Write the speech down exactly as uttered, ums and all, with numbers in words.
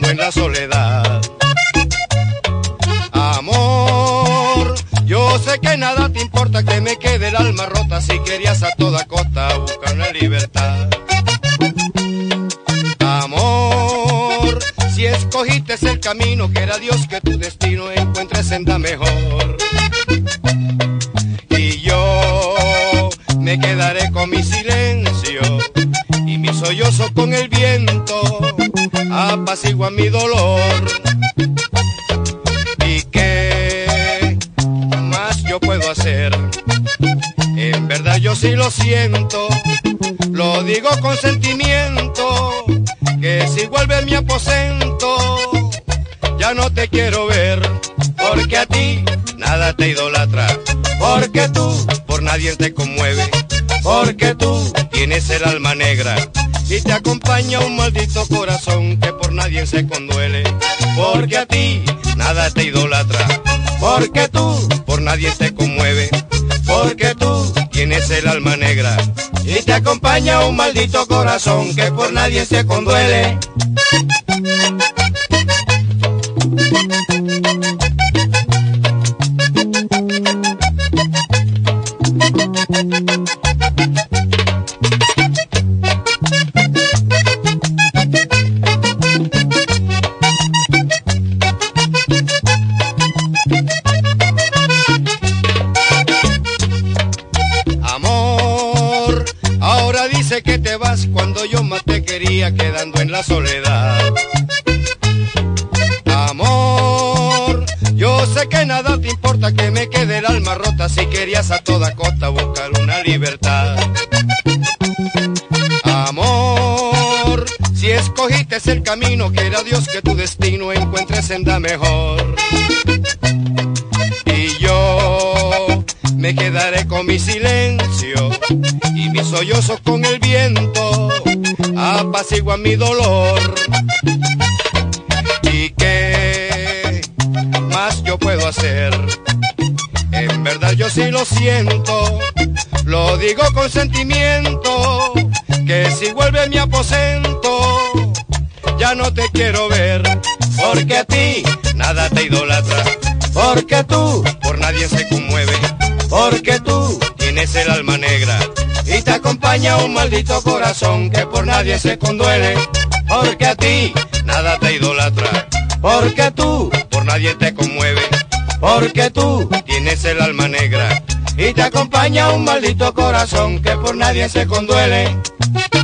quedando en la soledad. Amor, yo sé que nada te importa, que me quede el alma rota, si querías a toda costa buscar una libertad. Amor, si escogiste el camino, que era Dios que tu destino encuentres senda mejor. Y yo me quedaré con mi silencio y mi sollozo con el viento apaciguan mi dolor. ¿Y qué más yo puedo hacer? En verdad yo sí lo siento, lo digo con sentimiento, que si vuelve mi aposento ya no te quiero ver, porque a ti nada te idolatra, porque tú por nadie te conmueve, porque tú tienes el alma negra y te acompaña un maldito corazón que por nadie se conduele, porque a ti nada te idolatra, porque tú por nadie te conmueve, porque tú tienes el alma negra y te acompaña un maldito corazón que por nadie se conduele. Amor, ahora dice que te vas cuando yo más te quería, quedando en la soledad. Amor, yo sé que nada te importa, que me quede el alma rota, si querías a toda costa buscar una libertad. Amor, si escogiste el camino, que era Dios que tu destino encuentres senda mejor. Y yo me quedaré con mi silencio y mis sollozos con el viento apaciguan mi dolor. ¿Y qué más yo puedo hacer? En verdad yo sí lo siento, lo digo con sentimiento, que si vuelve mi aposento ya no te quiero ver, porque a ti nada te idolatra, porque tú por nadie se conmueve, porque tú tienes el alma negra y te acompaña un maldito corazón que por nadie se conduele, porque a ti nada te idolatra, porque tú por nadie te conmueve, porque tú tienes el alma negra y te acompaña un maldito corazón que por nadie se conduele.